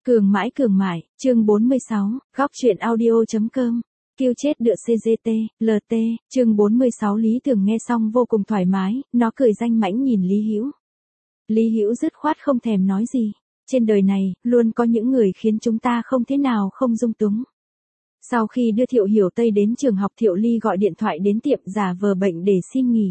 Cường mãi, chương 46, góc truyện audio.com. Kêu chết đựa CGT, LT, chương 46 Lý Tường nghe xong vô cùng thoải mái, nó cười danh mãnh nhìn Lý Hữu. Lý Hữu dứt khoát không thèm nói gì. Trên đời này, luôn có những người khiến chúng ta không thế nào không dung túng. Sau khi đưa Thiệu Hiểu Tây đến trường học, Thiệu Ly gọi điện thoại đến tiệm giả vờ bệnh để xin nghỉ.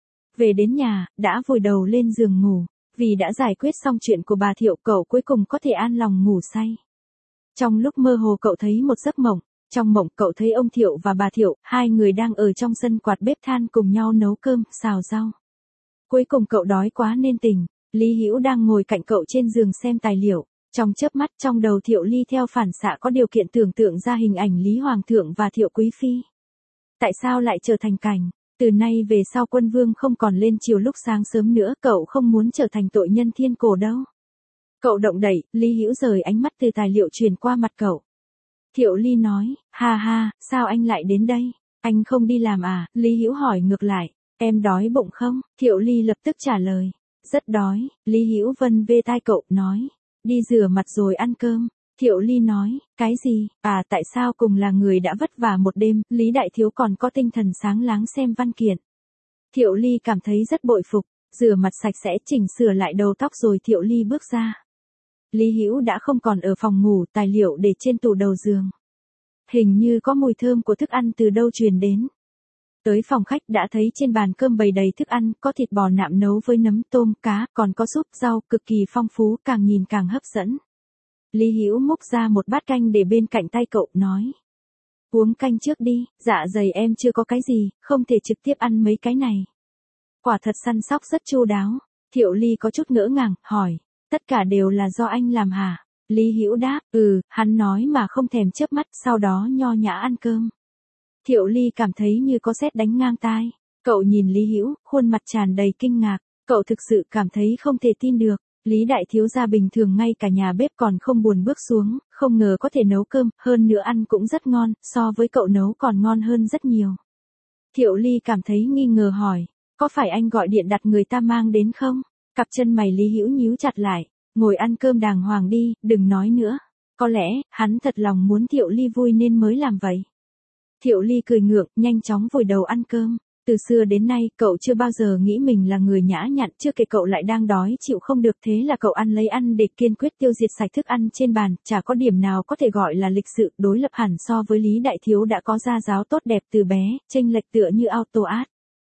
Về đến nhà, đã vùi đầu lên giường ngủ. Vì đã giải quyết xong chuyện của bà Thiệu, cậu cuối cùng có thể an lòng ngủ say. Trong lúc mơ hồ cậu thấy một giấc mộng. Trong mộng cậu thấy ông Thiệu và bà Thiệu, hai người đang ở trong sân quạt bếp than cùng nhau nấu cơm, xào rau. Cuối cùng cậu đói quá nên tỉnh. Lý Hữu đang ngồi cạnh cậu trên giường xem tài liệu. Trong chớp mắt, trong đầu Thiệu Ly theo phản xạ có điều kiện tưởng tượng ra hình ảnh Lý Hoàng thượng và Thiệu Quý phi. Tại sao lại trở thành cảnh? Từ nay về sau Quân Vương không còn lên chiều lúc sáng sớm nữa, cậu không muốn trở thành tội nhân thiên cổ đâu. Cậu động đậy, Lý Hữu rời ánh mắt từ tài liệu truyền qua mặt cậu. Thiệu Ly nói, ha ha, sao anh lại đến đây? Anh không đi làm à? Lý Hữu hỏi ngược lại, em đói bụng không? Thiệu Ly lập tức trả lời, rất đói. Lý Hữu vân về tai cậu, nói, đi rửa mặt rồi ăn cơm. Thiệu Ly nói, cái gì? À, tại sao cùng là người đã vất vả một đêm, Lý Đại Thiếu còn có tinh thần sáng láng xem văn kiện. Thiệu Ly cảm thấy rất bội phục, rửa mặt sạch sẽ, chỉnh sửa lại đầu tóc rồi Thiệu Ly bước ra. Lý Hữu đã không còn ở phòng ngủ, tài liệu để trên tủ đầu giường. Hình như có mùi thơm của thức ăn từ đâu truyền đến. Tới phòng khách đã thấy trên bàn cơm bày đầy thức ăn, có thịt bò nạm nấu với nấm, tôm, cá, còn có súp, rau, cực kỳ phong phú, càng nhìn càng hấp dẫn. Lý Hữu múc ra một bát canh để bên cạnh tay cậu, nói, uống canh trước đi, dạ dày em chưa có cái gì, không thể trực tiếp ăn mấy cái này. Quả thật săn sóc rất chu đáo. Thiệu Ly có chút ngỡ ngàng, hỏi, tất cả đều là do anh làm hả? Lý Hữu đáp, hắn nói mà không thèm chớp mắt, sau đó nho nhã ăn cơm. Thiệu Ly cảm thấy như có sét đánh ngang tai. Cậu nhìn Lý Hữu, khuôn mặt tràn đầy kinh ngạc, cậu thực sự cảm thấy không thể tin được. Lý Đại Thiếu gia bình thường ngay cả nhà bếp còn không buồn bước xuống, không ngờ có thể nấu cơm, hơn nữa ăn cũng rất ngon, so với cậu nấu còn ngon hơn rất nhiều. Thiệu Ly cảm thấy nghi ngờ hỏi, có phải anh gọi điện đặt người ta mang đến không? Cặp chân mày Lý Hữu nhíu chặt lại, ngồi ăn cơm đàng hoàng đi, đừng nói nữa. Có lẽ, hắn thật lòng muốn Thiệu Ly vui nên mới làm vậy. Thiệu Ly cười ngượng, nhanh chóng vùi đầu ăn cơm. Từ xưa đến nay, cậu chưa bao giờ nghĩ mình là người nhã nhặn, chưa kể cậu lại đang đói chịu không được, thế là cậu ăn lấy ăn để kiên quyết tiêu diệt sạch thức ăn trên bàn, chả có điểm nào có thể gọi là lịch sự, đối lập hẳn so với Lý Đại Thiếu đã có gia giáo tốt đẹp từ bé, chênh lệch tựa như auto art.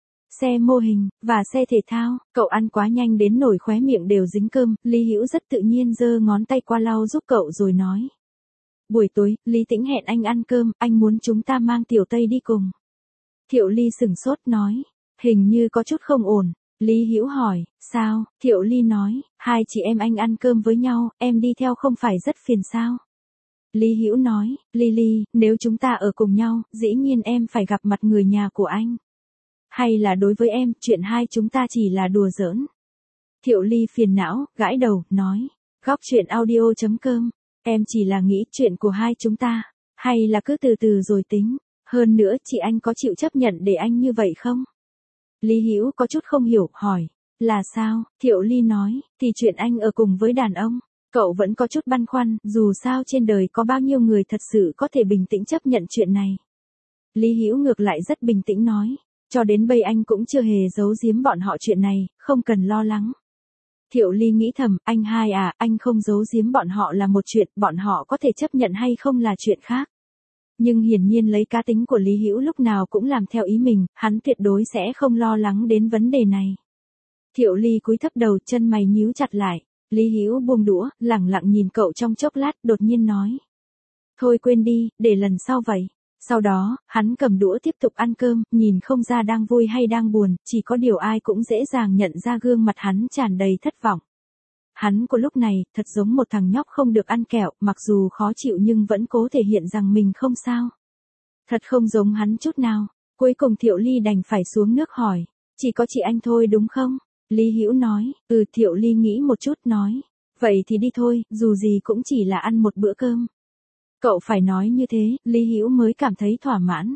Xe mô hình, và xe thể thao, cậu ăn quá nhanh đến nổi khóe miệng đều dính cơm, Lý Hữu rất tự nhiên giơ ngón tay qua lau giúp cậu rồi nói. Buổi tối, Lý Tĩnh hẹn anh ăn cơm, anh muốn chúng ta mang Tiểu Tây đi cùng. Thiệu Ly sửng sốt nói, hình như có chút không ổn. Lý Hữu hỏi, sao? Thiệu Ly nói, hai chị em anh ăn cơm với nhau, em đi theo không phải rất phiền sao? Lý Hữu nói, Ly, nếu chúng ta ở cùng nhau, dĩ nhiên em phải gặp mặt người nhà của anh. Hay là đối với em, chuyện hai chúng ta chỉ là đùa giỡn. Thiệu Ly phiền não, gãi đầu, nói, góc truyện audio.com, em chỉ là nghĩ chuyện của hai chúng ta, hay là cứ từ từ rồi tính. Hơn nữa, chị anh có chịu chấp nhận để anh như vậy không? Lý Hữu có chút không hiểu, hỏi, là sao? Thiệu Ly nói, thì chuyện anh ở cùng với đàn ông. Cậu vẫn có chút băn khoăn, dù sao trên đời có bao nhiêu người thật sự có thể bình tĩnh chấp nhận chuyện này. Lý Hữu ngược lại rất bình tĩnh nói, cho đến bây anh cũng chưa hề giấu giếm bọn họ chuyện này, không cần lo lắng. Thiệu Ly nghĩ thầm, anh hai à, anh không giấu giếm bọn họ là một chuyện, bọn họ có thể chấp nhận hay không là chuyện khác. Nhưng hiển nhiên lấy cá tính của Lý Hữu lúc nào cũng làm theo ý mình, hắn tuyệt đối sẽ không lo lắng đến vấn đề này. Thiệu Ly cúi thấp đầu, chân mày nhíu chặt lại. Lý Hữu buông đũa, lẳng lặng nhìn cậu trong chốc lát, đột nhiên nói. Thôi quên đi, để lần sau vậy. Sau đó, hắn cầm đũa tiếp tục ăn cơm, nhìn không ra đang vui hay đang buồn, chỉ có điều ai cũng dễ dàng nhận ra gương mặt hắn tràn đầy thất vọng. Hắn của lúc này, thật giống một thằng nhóc không được ăn kẹo, mặc dù khó chịu nhưng vẫn cố thể hiện rằng mình không sao. Thật không giống hắn chút nào. Cuối cùng Thiệu Ly đành phải xuống nước hỏi, chỉ có chị anh thôi đúng không? Lý Hữu nói, Thiệu Ly nghĩ một chút nói, vậy thì đi thôi, dù gì cũng chỉ là ăn một bữa cơm. Cậu phải nói như thế, Lý Hữu mới cảm thấy thỏa mãn.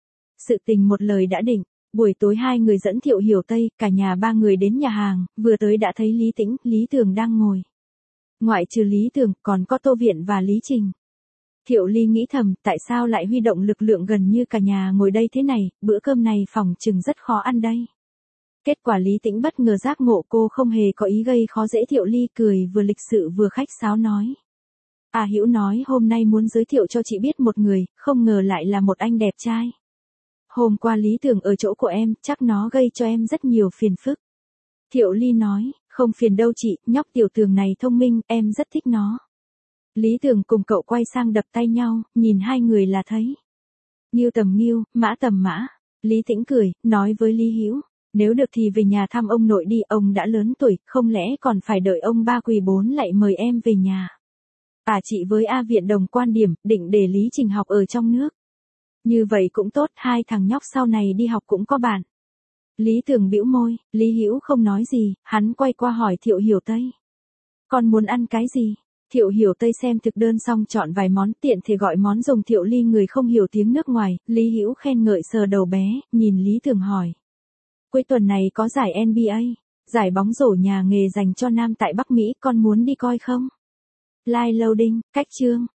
Sự tình một lời đã định. Buổi tối hai người dẫn Thiệu Hiểu Tây, cả nhà ba người đến nhà hàng, vừa tới đã thấy Lý Tĩnh, Lý Tường đang ngồi. Ngoại trừ Lý Tường, còn có Tô Viện và Lý Trình. Thiệu Ly nghĩ thầm, tại sao lại huy động lực lượng gần như cả nhà ngồi đây thế này, bữa cơm này phòng chừng rất khó ăn đây. Kết quả Lý Tĩnh bất ngờ giác ngộ cô không hề có ý gây khó dễ. Thiệu Ly cười vừa lịch sự vừa khách sáo nói. Hữu nói hôm nay muốn giới thiệu cho chị biết một người, không ngờ lại là một anh đẹp trai. Hôm qua Lý Tường ở chỗ của em, chắc nó gây cho em rất nhiều phiền phức. Thiệu Ly nói, không phiền đâu chị, nhóc Tiểu Tường này thông minh, em rất thích nó. Lý Tường cùng cậu quay sang đập tay nhau, nhìn hai người là thấy. Nghiêu tầm nghiêu, mã tầm mã. Lý Tĩnh cười, nói với Lý Hữu, nếu được thì về nhà thăm ông nội đi, ông đã lớn tuổi, không lẽ còn phải đợi ông ba quỳ bốn lại mời em về nhà. Chị với A Viện đồng quan điểm, định để Lý Trình học ở trong nước. Như vậy cũng tốt, hai thằng nhóc sau này đi học cũng có bạn. Lý Tường bĩu môi, Lý Hữu không nói gì, hắn quay qua hỏi Thiệu Hiểu Tây. Con muốn ăn cái gì? Thiệu Hiểu Tây xem thực đơn xong chọn vài món, tiện thể gọi món dùng. Thiệu Ly người không hiểu tiếng nước ngoài, Lý Hữu khen ngợi sờ đầu bé, nhìn Lý Tường hỏi. Cuối tuần này có giải NBA, giải bóng rổ nhà nghề dành cho nam tại Bắc Mỹ, con muốn đi coi không? Live loading, cách chương.